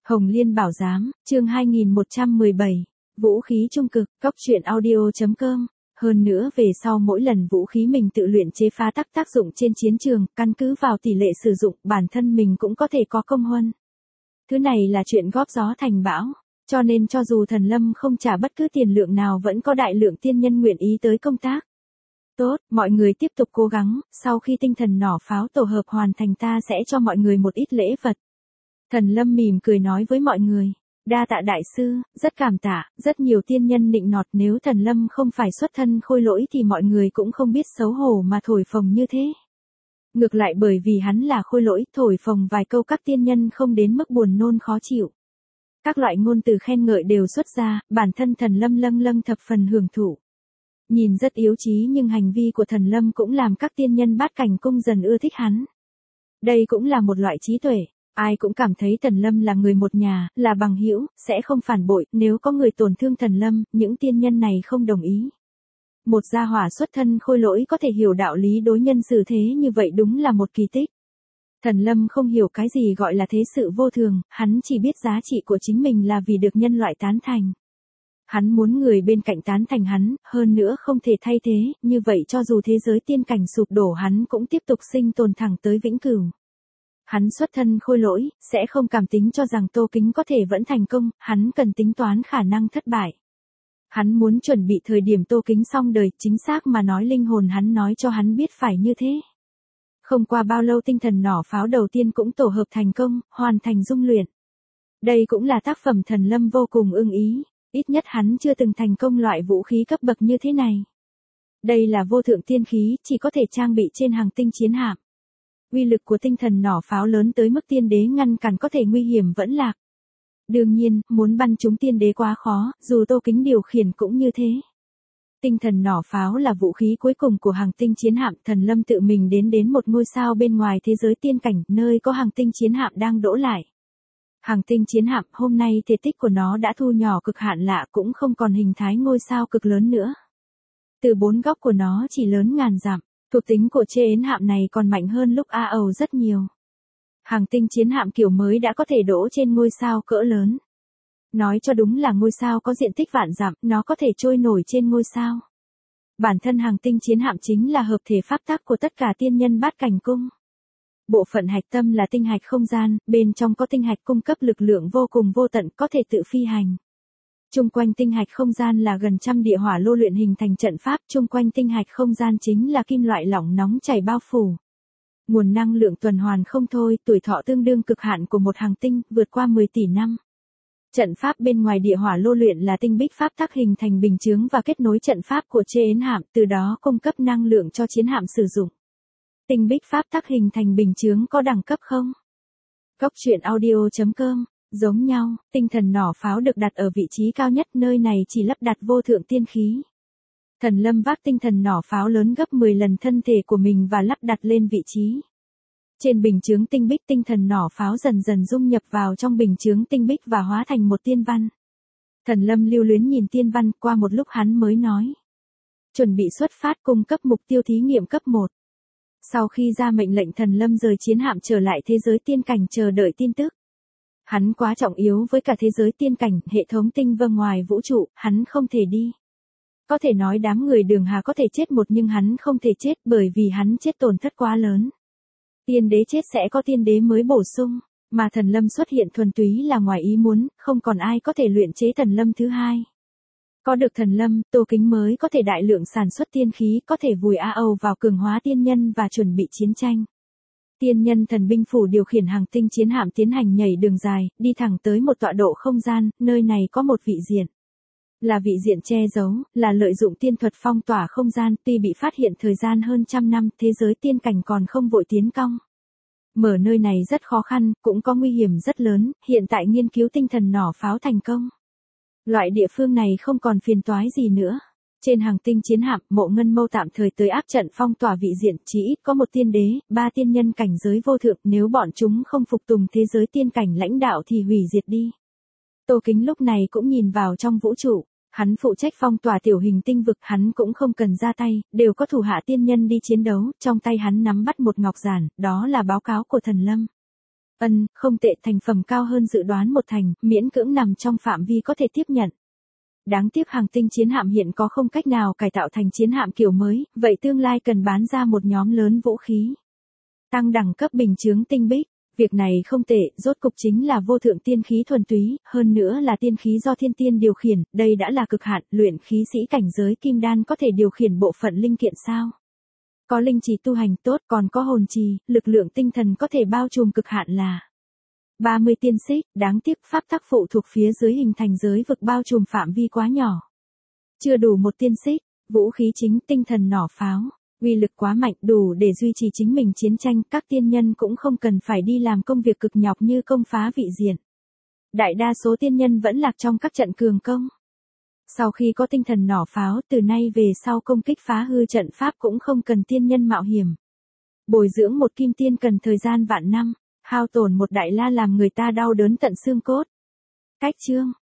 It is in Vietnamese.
Hồng Liên Bảo Giám, chương 2117, vũ khí trung cực, cóc truyện audio.com. Hơn nữa về sau mỗi lần vũ khí mình tự luyện chế phá tác dụng trên chiến trường, căn cứ vào tỷ lệ sử dụng, bản thân mình cũng có thể có công huân. Thứ này là chuyện góp gió thành bão, cho nên cho dù Thần Lâm không trả bất cứ tiền lượng nào vẫn có đại lượng tiên nhân nguyện ý tới công tác. Tốt, mọi người tiếp tục cố gắng, sau khi tinh thần nỏ pháo tổ hợp hoàn thành ta sẽ cho mọi người một ít lễ vật. Thần Lâm mỉm cười nói với mọi người, đa tạ đại sư, rất cảm tạ, rất nhiều tiên nhân nịnh nọt, nếu Thần Lâm không phải xuất thân khôi lỗi thì mọi người cũng không biết xấu hổ mà thổi phồng như thế. Ngược lại bởi vì hắn là khôi lỗi, thổi phồng vài câu các tiên nhân không đến mức buồn nôn khó chịu. Các loại ngôn từ khen ngợi đều xuất ra, bản thân Thần Lâm lâng thập phần hưởng thụ. Nhìn rất yếu trí nhưng hành vi của Thần Lâm cũng làm các tiên nhân bát cảnh cung dần ưa thích hắn. Đây cũng là một loại trí tuệ. Ai cũng cảm thấy Thần Lâm là người một nhà, là bằng hữu, sẽ không phản bội, nếu có người tổn thương Thần Lâm, những tiên nhân này không đồng ý. Một gia hỏa xuất thân khôi lỗi có thể hiểu đạo lý đối nhân xử thế như vậy đúng là một kỳ tích. Thần Lâm không hiểu cái gì gọi là thế sự vô thường, hắn chỉ biết giá trị của chính mình là vì được nhân loại tán thành. Hắn muốn người bên cạnh tán thành hắn, hơn nữa không thể thay thế, như vậy cho dù thế giới tiên cảnh sụp đổ hắn cũng tiếp tục sinh tồn thẳng tới vĩnh cửu. Hắn xuất thân khôi lỗi, sẽ không cảm tính cho rằng Tô Kính có thể vẫn thành công, hắn cần tính toán khả năng thất bại. Hắn muốn chuẩn bị thời điểm Tô Kính xong đời, chính xác mà nói linh hồn hắn nói cho hắn biết phải như thế. Không qua bao lâu tinh thần nỏ pháo đầu tiên cũng tổ hợp thành công, hoàn thành dung luyện. Đây cũng là tác phẩm Thần Lâm vô cùng ưng ý, ít nhất hắn chưa từng thành công loại vũ khí cấp bậc như thế này. Đây là vô thượng tiên khí, chỉ có thể trang bị trên hàng tinh chiến hạm. Uy lực của tinh thần nỏ pháo lớn tới mức tiên đế ngăn cản có thể nguy hiểm vẫn lạc. Đương nhiên, muốn bắn trúng tiên đế quá khó, dù Tô Kính điều khiển cũng như thế. Tinh thần nỏ pháo là vũ khí cuối cùng của hàng tinh chiến hạm, Thần Lâm tự mình đến một ngôi sao bên ngoài thế giới tiên cảnh, nơi có hàng tinh chiến hạm đang đỗ lại. Hàng tinh chiến hạm hôm nay thể tích của nó đã thu nhỏ cực hạn lạ, cũng không còn hình thái ngôi sao cực lớn nữa. Từ bốn góc của nó chỉ lớn ngàn dặm. Thuộc tính của chiến hạm này còn mạnh hơn lúc AO rất nhiều. Hàng tinh chiến hạm kiểu mới đã có thể đỗ trên ngôi sao cỡ lớn. Nói cho đúng là ngôi sao có diện tích vạn dặm, nó có thể trôi nổi trên ngôi sao. Bản thân hàng tinh chiến hạm chính là hợp thể pháp tắc của tất cả tiên nhân bát cảnh cung. Bộ phận hạch tâm là tinh hạch không gian, bên trong có tinh hạch cung cấp lực lượng vô cùng vô tận, có thể tự phi hành. Trung quanh tinh hạch không gian là gần trăm địa hỏa lô luyện hình thành trận pháp, trung quanh tinh hạch không gian chính là kim loại lỏng nóng chảy bao phủ. Nguồn năng lượng tuần hoàn không thôi, tuổi thọ tương đương cực hạn của một hành tinh, vượt qua 10 tỷ năm. Trận pháp bên ngoài địa hỏa lô luyện là tinh bích pháp tắc hình thành bình chướng và kết nối trận pháp của chiến hạm, từ đó cung cấp năng lượng cho chiến hạm sử dụng. Tinh bích pháp tắc hình thành bình chướng có đẳng cấp không? Cóc truyện audio.com. Giống nhau, tinh thần nỏ pháo được đặt ở vị trí cao nhất, nơi này chỉ lắp đặt vô thượng tiên khí. Thần Lâm vác tinh thần nỏ pháo lớn gấp 10 lần thân thể của mình và lắp đặt lên vị trí. Trên bình chướng tinh bích tinh thần nỏ pháo dần dần dung nhập vào trong bình chướng tinh bích và hóa thành một tiên văn. Thần Lâm lưu luyến nhìn tiên văn, qua một lúc hắn mới nói. Chuẩn bị xuất phát, cung cấp mục tiêu thí nghiệm cấp 1. Sau khi ra mệnh lệnh Thần Lâm rời chiến hạm trở lại thế giới tiên cảnh chờ đợi tin tức. Hắn quá trọng yếu với cả thế giới tiên cảnh, hệ thống tinh vân ngoài vũ trụ, hắn không thể đi. Có thể nói đám người Đường Hà có thể chết một nhưng hắn không thể chết bởi vì hắn chết tổn thất quá lớn. Tiên đế chết sẽ có tiên đế mới bổ sung, mà Thần Lâm xuất hiện thuần túy là ngoài ý muốn, không còn ai có thể luyện chế Thần Lâm thứ hai. Có được Thần Lâm, Tô Kính mới có thể đại lượng sản xuất tiên khí, có thể vùi AO vào cường hóa tiên nhân và chuẩn bị chiến tranh. Tiên nhân thần binh phủ điều khiển hàng tinh chiến hạm tiến hành nhảy đường dài, đi thẳng tới một tọa độ không gian, nơi này có một vị diện. Là vị diện che giấu, là lợi dụng tiên thuật phong tỏa không gian, tuy bị phát hiện thời gian hơn trăm năm, thế giới tiên cảnh còn không vội tiến công. Mở nơi này rất khó khăn, cũng có nguy hiểm rất lớn, hiện tại nghiên cứu tinh thần nỏ pháo thành công. Loại địa phương này không còn phiền toái gì nữa. Trên hàng tinh chiến hạm, Mộ Ngân Mâu tạm thời tới áp trận phong tỏa vị diện, chỉ ít có một tiên đế, 3 tiên nhân cảnh giới vô thượng, nếu bọn chúng không phục tùng thế giới tiên cảnh lãnh đạo thì hủy diệt đi. Tô Kính lúc này cũng nhìn vào trong vũ trụ, hắn phụ trách phong tỏa tiểu hình tinh vực, hắn cũng không cần ra tay, đều có thủ hạ tiên nhân đi chiến đấu, trong tay hắn nắm bắt một ngọc giản, đó là báo cáo của Thần Lâm. Không tệ, thành phẩm cao hơn dự đoán một thành, miễn cưỡng nằm trong phạm vi có thể tiếp nhận. Đáng tiếc hàng tinh chiến hạm hiện có không cách nào cải tạo thành chiến hạm kiểu mới, vậy tương lai cần bán ra một nhóm lớn vũ khí. Tăng đẳng cấp bình chướng tinh bích. Việc này không tệ, rốt cục chính là vô thượng tiên khí thuần túy, hơn nữa là tiên khí do thiên tiên điều khiển, đây đã là cực hạn, luyện khí sĩ cảnh giới kim đan có thể điều khiển bộ phận linh kiện sao? Có linh trì tu hành tốt, còn có hồn trì, lực lượng tinh thần có thể bao trùm cực hạn là 30 tiên xích, đáng tiếc pháp tắc phụ thuộc phía dưới hình thành giới vực bao trùm phạm vi quá nhỏ. Chưa đủ một tiên xích, vũ khí chính tinh thần nỏ pháo. Uy lực quá mạnh đủ để duy trì chính mình chiến tranh, các tiên nhân cũng không cần phải đi làm công việc cực nhọc như công phá vị diện. Đại đa số tiên nhân vẫn lạc trong các trận cường công. Sau khi có tinh thần nỏ pháo, từ nay về sau công kích phá hư trận pháp cũng không cần tiên nhân mạo hiểm. Bồi dưỡng một kim tiên cần thời gian vạn năm, hao tổn một đại la làm người ta đau đớn tận xương cốt. Cách chương